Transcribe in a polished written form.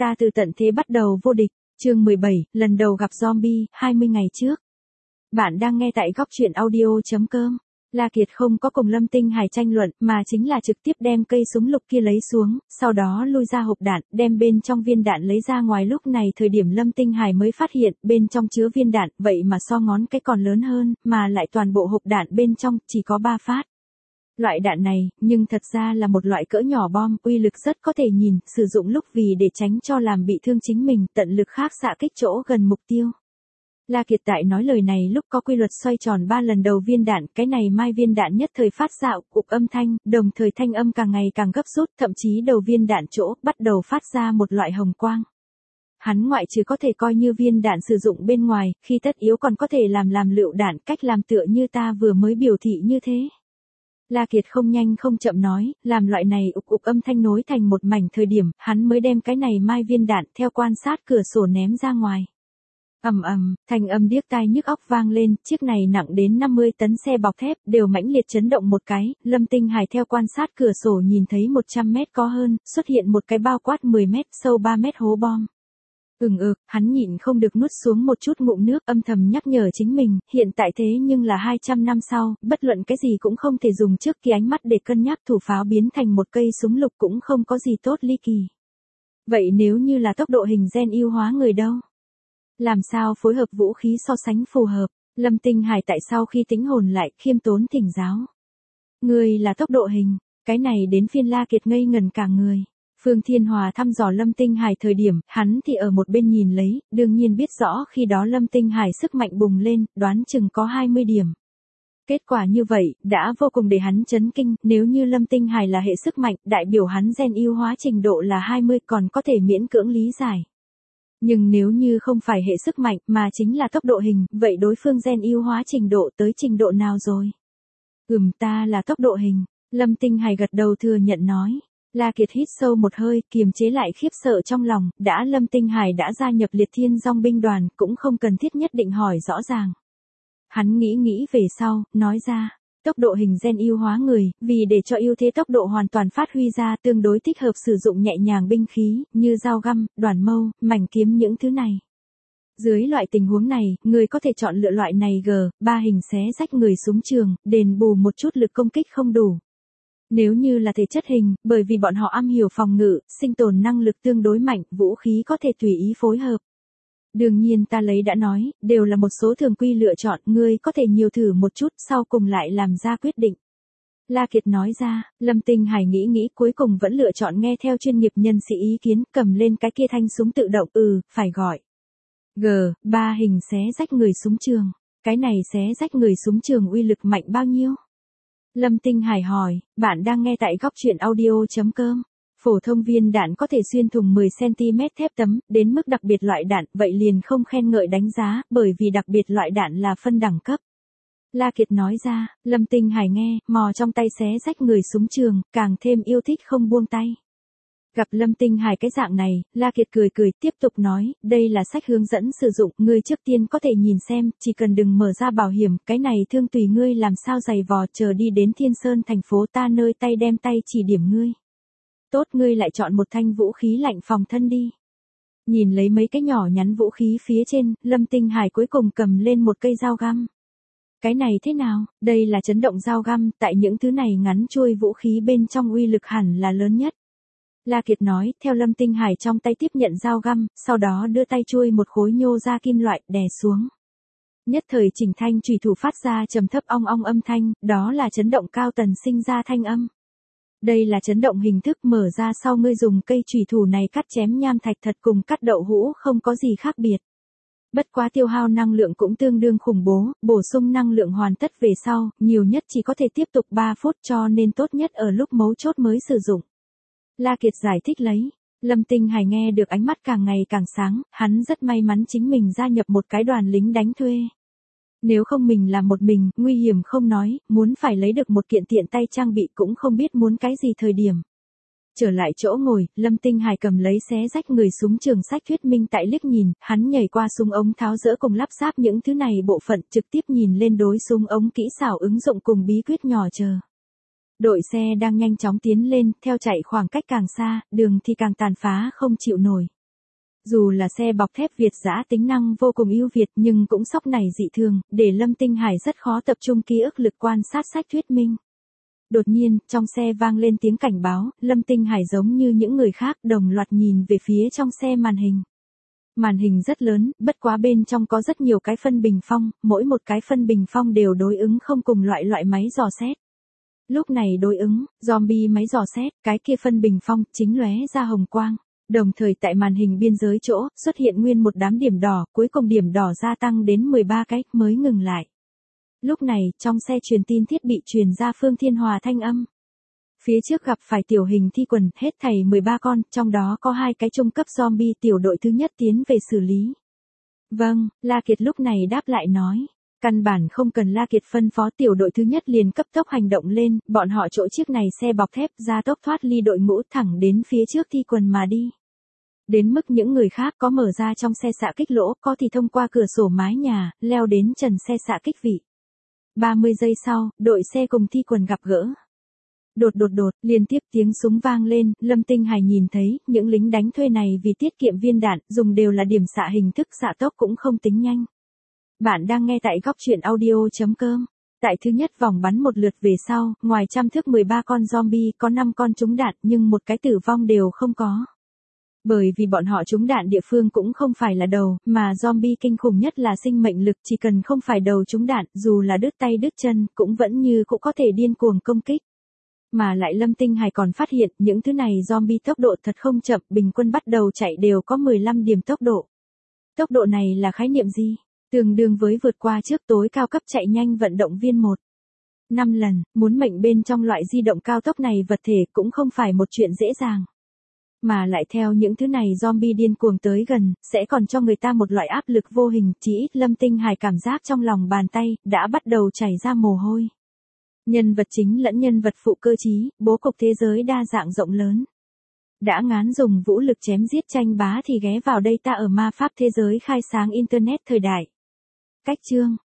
Ta từ tận thế bắt đầu vô địch, chương 17, lần đầu gặp zombie, 20 ngày trước. Bạn đang nghe tại góc truyện audio.com. La Kiệt không có cùng Lâm Tinh Hải tranh luận, mà chính là trực tiếp đem cây súng lục kia lấy xuống, sau đó lui ra hộp đạn, đem bên trong viên đạn lấy ra ngoài. Lúc này thời điểm Lâm Tinh Hải mới phát hiện, bên trong chứa viên đạn, vậy mà so ngón cái còn lớn hơn, mà lại toàn bộ hộp đạn bên trong, chỉ có 3 phát. Loại đạn này, nhưng thật ra là một loại cỡ nhỏ bom, uy lực rất có thể nhìn, sử dụng lúc vì để tránh cho làm bị thương chính mình, tận lực khác xạ kích chỗ gần mục tiêu. La Kiệt tại nói lời này lúc có quy luật xoay tròn 3 lần đầu viên đạn, cái này mai viên đạn nhất thời phát dạo, cục âm thanh, đồng thời thanh âm càng ngày càng gấp rút, thậm chí đầu viên đạn chỗ, bắt đầu phát ra một loại hồng quang. Hắn ngoại trừ có thể coi như viên đạn sử dụng bên ngoài, khi tất yếu còn có thể làm lựu đạn, cách làm tựa như ta vừa mới biểu thị như thế. La Kiệt không nhanh không chậm nói, làm loại này ục âm thanh nối thành một mảnh thời điểm, hắn mới đem cái này mai viên đạn theo quan sát cửa sổ ném ra ngoài. Thanh âm điếc tai nhức óc vang lên, chiếc này nặng đến 50 tấn xe bọc thép đều mãnh liệt chấn động một cái, Lâm Tinh Hải theo quan sát cửa sổ nhìn thấy 100 mét có hơn, xuất hiện một cái bao quát 10 mét, sâu 3 mét hố bom. Hắn nhịn không được nuốt xuống một chút ngụm nước, âm thầm nhắc nhở chính mình, hiện tại thế nhưng là 200 năm sau, bất luận cái gì cũng không thể dùng trước kia ánh mắt để cân nhắc, thủ pháo biến thành một cây súng lục cũng không có gì tốt ly kỳ. Vậy nếu như là tốc độ hình gen ưu hóa người đâu? Làm sao phối hợp vũ khí so sánh phù hợp? Lâm Tinh Hải tại sau khi tính hồn lại, khiêm tốn thỉnh giáo. Người là tốc độ hình, cái này đến phiên La Kiệt ngây ngần cả người. Phương Thiên Hòa thăm dò Lâm Tinh Hải thời điểm, hắn thì ở một bên nhìn lấy, đương nhiên biết rõ khi đó Lâm Tinh Hải sức mạnh bùng lên, đoán chừng có 20 điểm. Kết quả như vậy, đã vô cùng để hắn chấn kinh, nếu như Lâm Tinh Hải là hệ sức mạnh, đại biểu hắn gen ưu hóa trình độ là 20 còn có thể miễn cưỡng lý giải. Nhưng nếu như không phải hệ sức mạnh, mà chính là tốc độ hình, vậy đối phương gen ưu hóa trình độ tới trình độ nào rồi? Ta là tốc độ hình, Lâm Tinh Hải gật đầu thừa nhận nói. La Kiệt hít sâu một hơi, kiềm chế lại khiếp sợ trong lòng, đã Lâm Tinh Hải đã gia nhập Liệt Thiên Dòng binh đoàn, cũng không cần thiết nhất định hỏi rõ ràng. Hắn nghĩ về sau, nói ra, tốc độ hình gen ưu hóa người, vì để cho ưu thế tốc độ hoàn toàn phát huy ra, tương đối thích hợp sử dụng nhẹ nhàng binh khí, như dao găm, đoàn mâu, mảnh kiếm những thứ này. Dưới loại tình huống này, người có thể chọn lựa loại này ba hình xé rách người súng trường, đền bù một chút lực công kích không đủ. Nếu như là thể chất hình, bởi vì bọn họ am hiểu phòng ngự, sinh tồn năng lực tương đối mạnh, vũ khí có thể tùy ý phối hợp. Đương nhiên ta lấy đã nói, đều là một số thường quy lựa chọn, ngươi có thể nhiều thử một chút, sau cùng lại làm ra quyết định. La Kiệt nói ra, Lâm Tinh Hải nghĩ cuối cùng vẫn lựa chọn nghe theo chuyên nghiệp nhân sĩ ý kiến, cầm lên cái kia thanh súng tự động, phải gọi. Ba hình xé rách người súng trường. Cái này xé rách người súng trường uy lực mạnh bao nhiêu? Lâm Tinh Hải hỏi, bạn đang nghe tại góc truyện audio.com. Phổ thông viên đạn có thể xuyên thủng 10cm thép tấm, đến mức đặc biệt loại đạn, vậy liền không khen ngợi đánh giá, bởi vì đặc biệt loại đạn là phân đẳng cấp. La Kiệt nói ra, Lâm Tinh Hải nghe, mò trong tay xé rách người súng trường, càng thêm yêu thích không buông tay. Gặp Lâm Tinh Hải cái dạng này, La Kiệt cười tiếp tục nói, đây là sách hướng dẫn sử dụng, ngươi trước tiên có thể nhìn xem, chỉ cần đừng mở ra bảo hiểm, cái này thương tùy ngươi làm sao giày vò, chờ đi đến Thiên Sơn thành phố ta nơi tay đem tay chỉ điểm ngươi. Tốt, ngươi lại chọn một thanh vũ khí lạnh phòng thân đi. Nhìn lấy mấy cái nhỏ nhắn vũ khí phía trên, Lâm Tinh Hải cuối cùng cầm lên một cây dao găm. Cái này thế nào? Đây là chấn động dao găm, tại những thứ này ngắn chuôi vũ khí bên trong uy lực hẳn là lớn nhất. La Kiệt nói, theo Lâm Tinh Hải trong tay tiếp nhận dao găm, sau đó đưa tay chui một khối nhô ra kim loại, đè xuống. Nhất thời chỉnh thanh chùy thủ phát ra trầm thấp ong ong âm thanh, đó là chấn động cao tần sinh ra thanh âm. Đây là chấn động hình thức mở ra sau ngươi dùng cây chùy thủ này cắt chém nham thạch thật cùng cắt đậu hũ không có gì khác biệt. Bất quá tiêu hao năng lượng cũng tương đương khủng bố, bổ sung năng lượng hoàn tất về sau, nhiều nhất chỉ có thể tiếp tục 3 phút cho nên tốt nhất ở lúc mấu chốt mới sử dụng. La Kiệt giải thích lấy, Lâm Tinh Hải nghe được ánh mắt càng ngày càng sáng, hắn rất may mắn chính mình gia nhập một cái đoàn lính đánh thuê. Nếu không mình làm một mình, nguy hiểm không nói, muốn phải lấy được một kiện tiện tay trang bị cũng không biết muốn cái gì thời điểm. Trở lại chỗ ngồi, Lâm Tinh Hải cầm lấy xé rách người súng trường sách thuyết minh tại liếc nhìn, hắn nhảy qua súng ống tháo dỡ cùng lắp ráp những thứ này bộ phận trực tiếp nhìn lên đối súng ống kỹ xảo ứng dụng cùng bí quyết nhỏ chờ. Đội xe đang nhanh chóng tiến lên, theo chạy khoảng cách càng xa, đường thì càng tàn phá không chịu nổi. Dù là xe bọc thép Việt dã tính năng vô cùng ưu việt nhưng cũng sóc này dị thường, để Lâm Tinh Hải rất khó tập trung ký ức lực quan sát sách thuyết minh. Đột nhiên, trong xe vang lên tiếng cảnh báo, Lâm Tinh Hải giống như những người khác đồng loạt nhìn về phía trong xe màn hình. Màn hình rất lớn, bất quá bên trong có rất nhiều cái phân bình phong, mỗi một cái phân bình phong đều đối ứng không cùng loại máy dò xét. Lúc này đối ứng, zombie máy dò xét, cái kia phân bình phong, chính lóe ra hồng quang. Đồng thời tại màn hình biên giới chỗ, xuất hiện nguyên một đám điểm đỏ, cuối cùng điểm đỏ gia tăng đến 13 cái, mới ngừng lại. Lúc này, trong xe truyền tin thiết bị truyền ra Phương Thiên Hòa thanh âm. Phía trước gặp phải tiểu hình thi quần, hết thảy 13 con, trong đó có 2 cái trung cấp zombie tiểu đội thứ nhất tiến về xử lý. Vâng, La Kiệt lúc này đáp lại nói. Căn bản không cần La Kiệt phân phó tiểu đội thứ nhất liền cấp tốc hành động lên, bọn họ chỗ chiếc này xe bọc thép ra tốc thoát ly đội ngũ thẳng đến phía trước thi quần mà đi. Đến mức những người khác có mở ra trong xe xạ kích lỗ, có thì thông qua cửa sổ mái nhà, leo đến trần xe xạ kích vị. 30 giây sau, đội xe cùng thi quần gặp gỡ. Đột, liên tiếp tiếng súng vang lên, Lâm Tinh Hải nhìn thấy, những lính đánh thuê này vì tiết kiệm viên đạn, dùng đều là điểm xạ hình thức xạ tốc cũng không tính nhanh. Bạn đang nghe tại góc truyện audio.com. Tại thứ nhất vòng bắn một lượt về sau, ngoài trăm thước 13 con zombie có 5 con trúng đạn nhưng một cái tử vong đều không có. Bởi vì bọn họ trúng đạn địa phương cũng không phải là đầu, mà zombie kinh khủng nhất là sinh mệnh lực, chỉ cần không phải đầu trúng đạn, dù là đứt tay đứt chân, cũng vẫn như cũng có thể điên cuồng công kích. Mà lại Lâm Tinh Hải còn phát hiện, những thứ này zombie tốc độ thật không chậm, bình quân bắt đầu chạy đều có 15 điểm tốc độ. Tốc độ này là khái niệm gì? Tương đương với vượt qua trước tối cao cấp chạy nhanh vận động viên 1-5 lần, muốn mệnh bên trong loại di động cao tốc này vật thể cũng không phải một chuyện dễ dàng. Mà lại theo những thứ này zombie điên cuồng tới gần, sẽ còn cho người ta một loại áp lực vô hình, chỉ ít Lâm Tinh Hải cảm giác trong lòng bàn tay, đã bắt đầu chảy ra mồ hôi. Nhân vật chính lẫn nhân vật phụ cơ trí, bố cục thế giới đa dạng rộng lớn. Đã ngán dùng vũ lực chém giết tranh bá thì ghé vào đây ta ở ma pháp thế giới khai sáng Internet thời đại. Cách chương